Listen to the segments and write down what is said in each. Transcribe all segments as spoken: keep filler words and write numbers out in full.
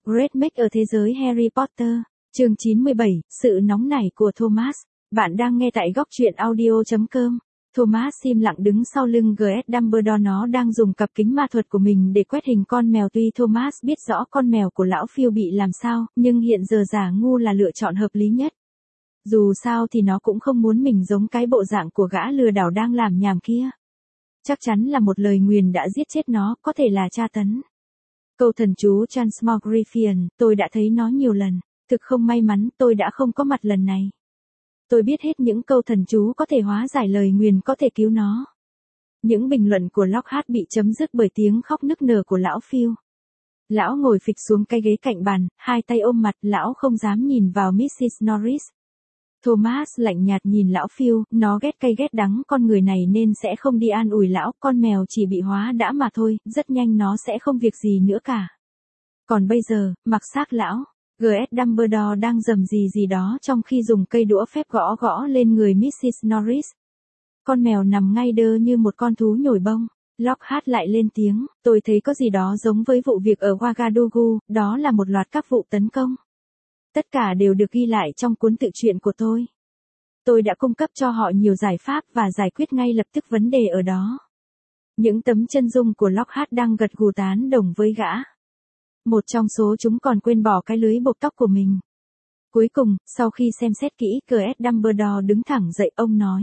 Great Make ở thế giới Harry Potter, chương chín mươi bảy, sự nóng nảy của Thomas. Bạn đang nghe tại góc truyện audio chấm com. Thomas im lặng đứng sau lưng giê ét Dumbledore, nó đang dùng cặp kính ma thuật của mình để quét hình con mèo. Tuy Thomas biết rõ con mèo của lão Phil bị làm sao, nhưng hiện giờ giả ngu là lựa chọn hợp lý nhất. Dù sao thì nó cũng không muốn mình giống cái bộ dạng của gã lừa đảo đang làm nhảm kia. Chắc chắn là một lời nguyền đã giết chết nó, có thể là tra tấn. Câu thần chú Transmogrification, tôi đã thấy nó nhiều lần. Thực không may mắn, tôi đã không có mặt lần này. Tôi biết hết những câu thần chú có thể hóa giải lời nguyền, có thể cứu nó. Những bình luận của Lockhart bị chấm dứt bởi tiếng khóc nức nở của lão Phil. Lão ngồi phịch xuống cái ghế cạnh bàn, hai tay ôm mặt, lão không dám nhìn vào mít xít Norris. Thomas lạnh nhạt nhìn lão Phil, nó ghét cay ghét đắng con người này nên sẽ không đi an ủi lão, con mèo chỉ bị hóa đã mà thôi, rất nhanh nó sẽ không việc gì nữa cả. Còn bây giờ, mặc xác lão, giê ét Dumbledore đang rầm gì gì đó trong khi dùng cây đũa phép gõ gõ lên người mít xít Norris. Con mèo nằm ngay đơ như một con thú nhồi bông. Lockhart lại lên tiếng, tôi thấy có gì đó giống với vụ việc ở Ouagadougou, đó là một loạt các vụ tấn công. Tất cả đều được ghi lại trong cuốn tự truyện của tôi. Tôi đã cung cấp cho họ nhiều giải pháp và giải quyết ngay lập tức vấn đề ở đó. Những tấm chân dung của Lockhart đang gật gù tán đồng với gã. Một trong số chúng còn quên bỏ cái lưới buộc tóc của mình. Cuối cùng, sau khi xem xét kỹ, giê ét Dumbledore đứng thẳng dậy, ông nói.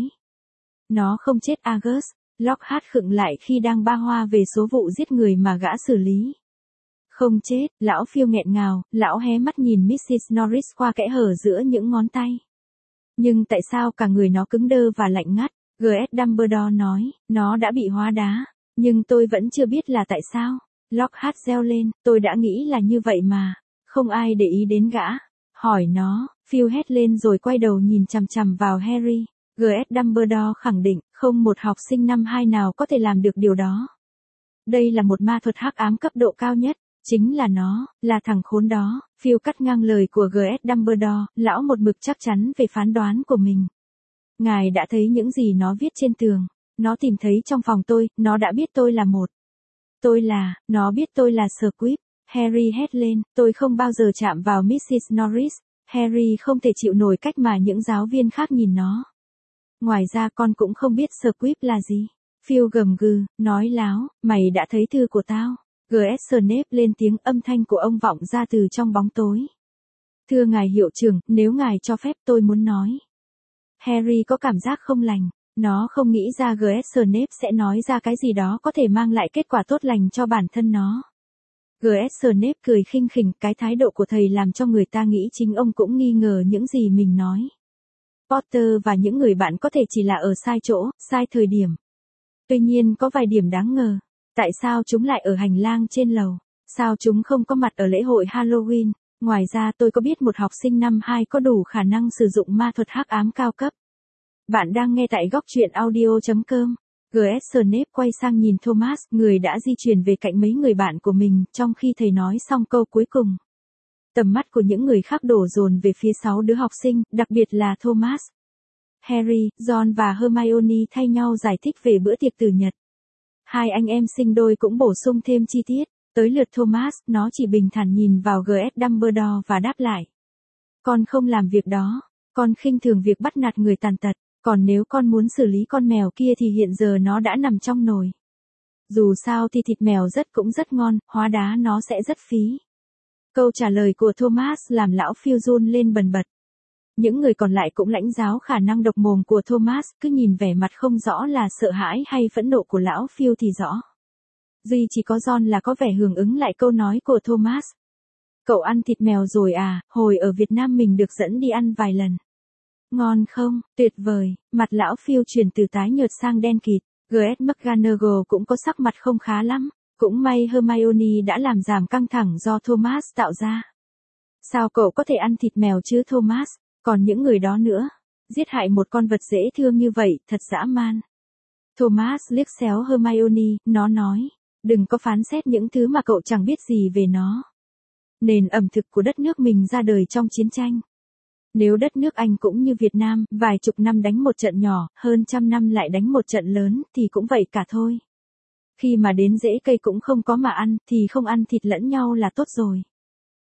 Nó không chết Argus. Lockhart khựng lại khi đang ba hoa về số vụ giết người mà gã xử lý. Không chết, lão Phil nghẹn ngào, lão hé mắt nhìn mít xít Norris qua kẽ hở giữa những ngón tay. Nhưng tại sao cả người nó cứng đơ và lạnh ngắt? giê ét Dumbledore nói, nó đã bị hóa đá, nhưng tôi vẫn chưa biết là tại sao. Lockhart reo lên, tôi đã nghĩ là như vậy mà. Không ai để ý đến gã. Hỏi nó, Phil hét lên rồi quay đầu nhìn chằm chằm vào Harry. giê ét Dumbledore khẳng định, không một học sinh năm hai nào có thể làm được điều đó. Đây là một ma thuật hắc ám cấp độ cao nhất. Chính là nó, là thằng khốn đó. Phil cắt ngang lời của giê ét Dumbledore, lão một mực chắc chắn về phán đoán của mình. Ngài đã thấy những gì nó viết trên tường. Nó tìm thấy trong phòng tôi, nó đã biết tôi là một. Tôi là, nó biết tôi là Squib. Harry hét lên, tôi không bao giờ chạm vào mít xít Norris. Harry không thể chịu nổi cách mà những giáo viên khác nhìn nó. Ngoài ra con cũng không biết Squib là gì. Phil gầm gừ, nói láo, mày đã thấy thư của tao. giê ét Snape lên tiếng, âm thanh của ông vọng ra từ trong bóng tối. Thưa ngài hiệu trưởng, nếu ngài cho phép tôi muốn nói. Harry có cảm giác không lành. Nó không nghĩ ra giê ét Snape sẽ nói ra cái gì đó có thể mang lại kết quả tốt lành cho bản thân nó. giê ét Snape cười khinh khỉnh, cái thái độ của thầy làm cho người ta nghĩ chính ông cũng nghi ngờ những gì mình nói. Potter và những người bạn có thể chỉ là ở sai chỗ, sai thời điểm. Tuy nhiên có vài điểm đáng ngờ. Tại sao chúng lại ở hành lang trên lầu? Sao chúng không có mặt ở lễ hội Halloween? Ngoài ra tôi có biết một học sinh năm hai có đủ khả năng sử dụng ma thuật hắc ám cao cấp. Bạn đang nghe tại góc truyện audio chấm com. giê ét Snape quay sang nhìn Thomas, người đã di chuyển về cạnh mấy người bạn của mình, trong khi thầy nói xong câu cuối cùng. Tầm mắt của những người khác đổ dồn về phía sáu đứa học sinh, đặc biệt là Thomas. Harry, Ron và Hermione thay nhau giải thích về bữa tiệc tử nhật. Hai anh em sinh đôi cũng bổ sung thêm chi tiết. Tới lượt Thomas, nó chỉ bình thản nhìn vào giê ét Dumbledore và đáp lại. Con không làm việc đó. Con khinh thường việc bắt nạt người tàn tật. Còn nếu con muốn xử lý con mèo kia thì hiện giờ nó đã nằm trong nồi. Dù sao thì thịt mèo rất cũng rất ngon, hóa đá nó sẽ rất phí. Câu trả lời của Thomas làm lão Phil run lên bần bật. Những người còn lại cũng lãnh giáo khả năng độc mồm của Thomas, cứ nhìn vẻ mặt không rõ là sợ hãi hay phẫn nộ của lão Phil thì rõ. Duy chỉ có Ron là có vẻ hưởng ứng lại câu nói của Thomas. Cậu ăn thịt mèo rồi à, hồi ở Việt Nam mình được dẫn đi ăn vài lần. Ngon không, tuyệt vời, mặt lão Phil chuyển từ tái nhợt sang đen kịt. giê ét McGonagall cũng có sắc mặt không khá lắm. Cũng may Hermione đã làm giảm căng thẳng do Thomas tạo ra. Sao cậu có thể ăn thịt mèo chứ Thomas? Còn những người đó nữa. Giết hại một con vật dễ thương như vậy, thật dã man. Thomas liếc xéo Hermione, nó nói. Đừng có phán xét những thứ mà cậu chẳng biết gì về nó. Nền ẩm thực của đất nước mình ra đời trong chiến tranh. Nếu đất nước Anh cũng như Việt Nam, vài chục năm đánh một trận nhỏ, hơn trăm năm lại đánh một trận lớn, thì cũng vậy cả thôi. Khi mà đến rễ cây cũng không có mà ăn, thì không ăn thịt lẫn nhau là tốt rồi.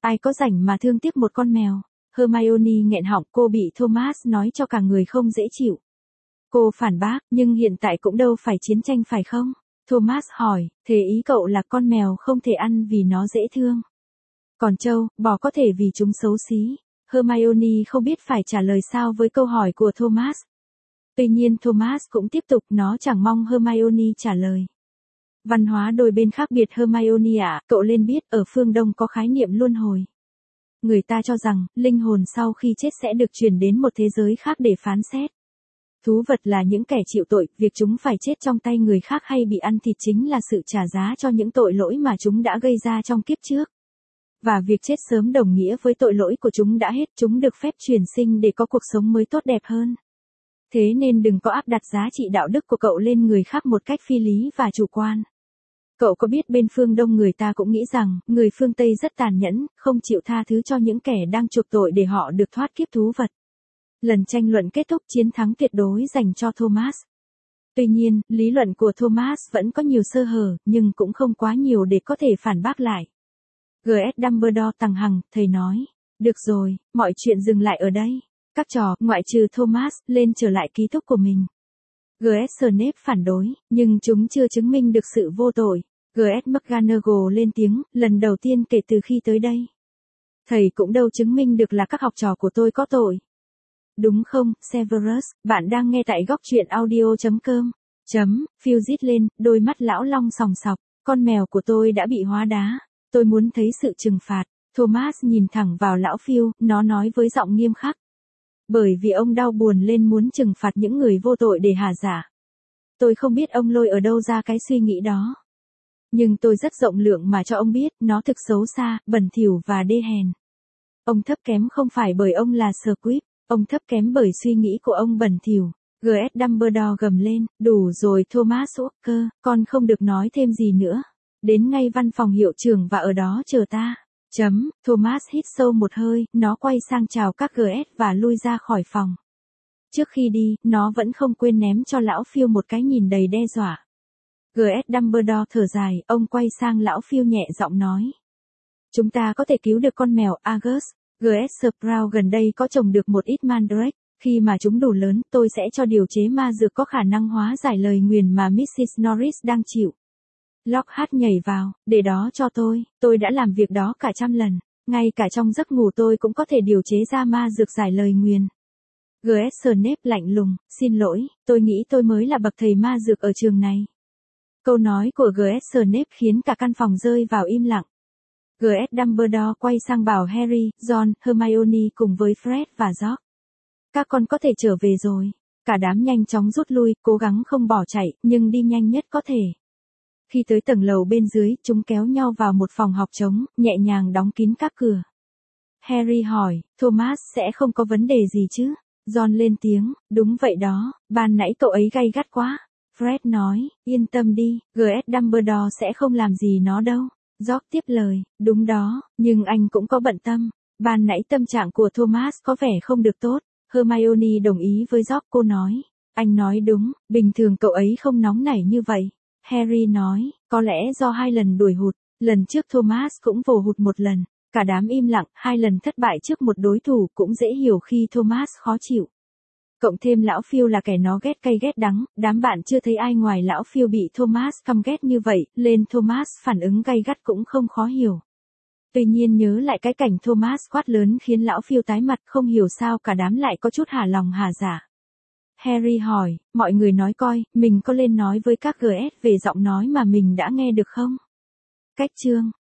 ai có rảnh mà thương tiếc một con mèo. Hermione nghẹn họng, cô bị Thomas nói cho cả người không dễ chịu. Cô phản bác, nhưng hiện tại cũng đâu phải chiến tranh phải không? Thomas hỏi, thế ý cậu là con mèo không thể ăn vì nó dễ thương. Còn trâu, bò có thể vì chúng xấu xí. Hermione không biết phải trả lời sao với câu hỏi của Thomas. Tuy nhiên Thomas cũng tiếp tục, nó chẳng mong Hermione trả lời. Văn hóa đôi bên khác biệt Hermione ạ, à, cậu nên biết ở phương Đông có khái niệm luân hồi. Người ta cho rằng, linh hồn sau khi chết sẽ được chuyển đến một thế giới khác để phán xét. Thú vật là những kẻ chịu tội, việc chúng phải chết trong tay người khác hay bị ăn thịt chính là sự trả giá cho những tội lỗi mà chúng đã gây ra trong kiếp trước. Và việc chết sớm đồng nghĩa với tội lỗi của chúng đã hết, chúng được phép chuyển sinh để có cuộc sống mới tốt đẹp hơn. Thế nên đừng có áp đặt giá trị đạo đức của cậu lên người khác một cách phi lý và chủ quan. Cậu có biết bên phương Đông người ta cũng nghĩ rằng, người phương Tây rất tàn nhẫn, không chịu tha thứ cho những kẻ đang chuộc tội để họ được thoát kiếp thú vật. Lần tranh luận kết thúc, chiến thắng tuyệt đối dành cho Thomas. Tuy nhiên, lý luận của Thomas vẫn có nhiều sơ hở, nhưng cũng không quá nhiều để có thể phản bác lại. giê ét Dumbledore tằng hằng, thầy nói. Được rồi, mọi chuyện dừng lại ở đây. Các trò, ngoại trừ Thomas, lên trở lại ký túc của mình. giê ét Snape phản đối, nhưng chúng chưa chứng minh được sự vô tội. giê ét McGonagall lên tiếng, lần đầu tiên kể từ khi tới đây. Thầy cũng đâu chứng minh được là các học trò của tôi có tội. Đúng không, Severus, bạn đang nghe tại góc truyện audio chấm com. Chấm, Phil rít lên, đôi mắt lão long sòng sọc, con mèo của tôi đã bị hóa đá. Tôi muốn thấy sự trừng phạt. Thomas nhìn thẳng vào lão Phil, nó nói với giọng nghiêm khắc. Bởi vì ông đau buồn lên muốn trừng phạt những người vô tội để hạ giả. Tôi không biết ông lôi ở đâu ra cái suy nghĩ đó. Nhưng tôi rất rộng lượng mà cho ông biết, nó thực xấu xa, bẩn thỉu và đê hèn. Ông thấp kém không phải bởi ông là Squib, ông thấp kém bởi suy nghĩ của ông bẩn thỉu. giê ét Dumbledore gầm lên, đủ rồi Thomas Walker, con không được nói thêm gì nữa. Đến ngay văn phòng hiệu trưởng và ở đó chờ ta. Chấm, Thomas hít sâu một hơi, nó quay sang chào các giê ét và lui ra khỏi phòng. Trước khi đi, nó vẫn không quên ném cho lão Phil một cái nhìn đầy đe dọa. giê ét Dumbledore thở dài, ông quay sang lão Phil nhẹ giọng nói. Chúng ta có thể cứu được con mèo Argus. giê ét Sprout gần đây có trồng được một ít mandrake. Khi mà chúng đủ lớn, tôi sẽ cho điều chế ma dược có khả năng hóa giải lời nguyền mà mít xít Norris đang chịu. Lockhart nhảy vào, để đó cho tôi, tôi đã làm việc đó cả trăm lần, ngay cả trong giấc ngủ tôi cũng có thể điều chế ra ma dược giải lời nguyền. giê ét Snape lạnh lùng, xin lỗi, tôi nghĩ tôi mới là bậc thầy ma dược ở trường này. Câu nói của giê ét Snape khiến cả căn phòng rơi vào im lặng. giê ét Dumbledore quay sang bảo Harry, Ron, Hermione cùng với Fred và George. Các con có thể trở về rồi. Cả đám nhanh chóng rút lui, cố gắng không bỏ chạy, nhưng đi nhanh nhất có thể. Khi tới tầng lầu bên dưới, chúng kéo nhau vào một phòng học trống, nhẹ nhàng đóng kín các cửa. Harry hỏi, Thomas sẽ không có vấn đề gì chứ? Ron lên tiếng, đúng vậy đó, ban nãy cậu ấy gay gắt quá. Fred nói, yên tâm đi, giê ét Dumbledore sẽ không làm gì nó đâu. George tiếp lời, đúng đó, nhưng anh cũng có bận tâm. Ban nãy tâm trạng của Thomas có vẻ không được tốt. Hermione đồng ý với George, cô nói. Anh nói đúng, bình thường cậu ấy không nóng nảy như vậy. Harry nói, có lẽ do hai lần đuổi hụt, lần trước Thomas cũng vồ hụt một lần. Cả đám im lặng, hai lần thất bại trước một đối thủ cũng dễ hiểu khi Thomas khó chịu. Cộng thêm lão Phil là kẻ nó ghét cay ghét đắng, đám bạn chưa thấy ai ngoài lão Phil bị Thomas căm ghét như vậy, lên Thomas phản ứng gay gắt cũng không khó hiểu. Tuy nhiên nhớ lại cái cảnh Thomas quát lớn khiến lão Phil tái mặt, không hiểu sao cả đám lại có chút hả lòng hả dạ. Harry hỏi, mọi người nói coi, mình có lên nói với các giê ét về giọng nói mà mình đã nghe được không? Cách chương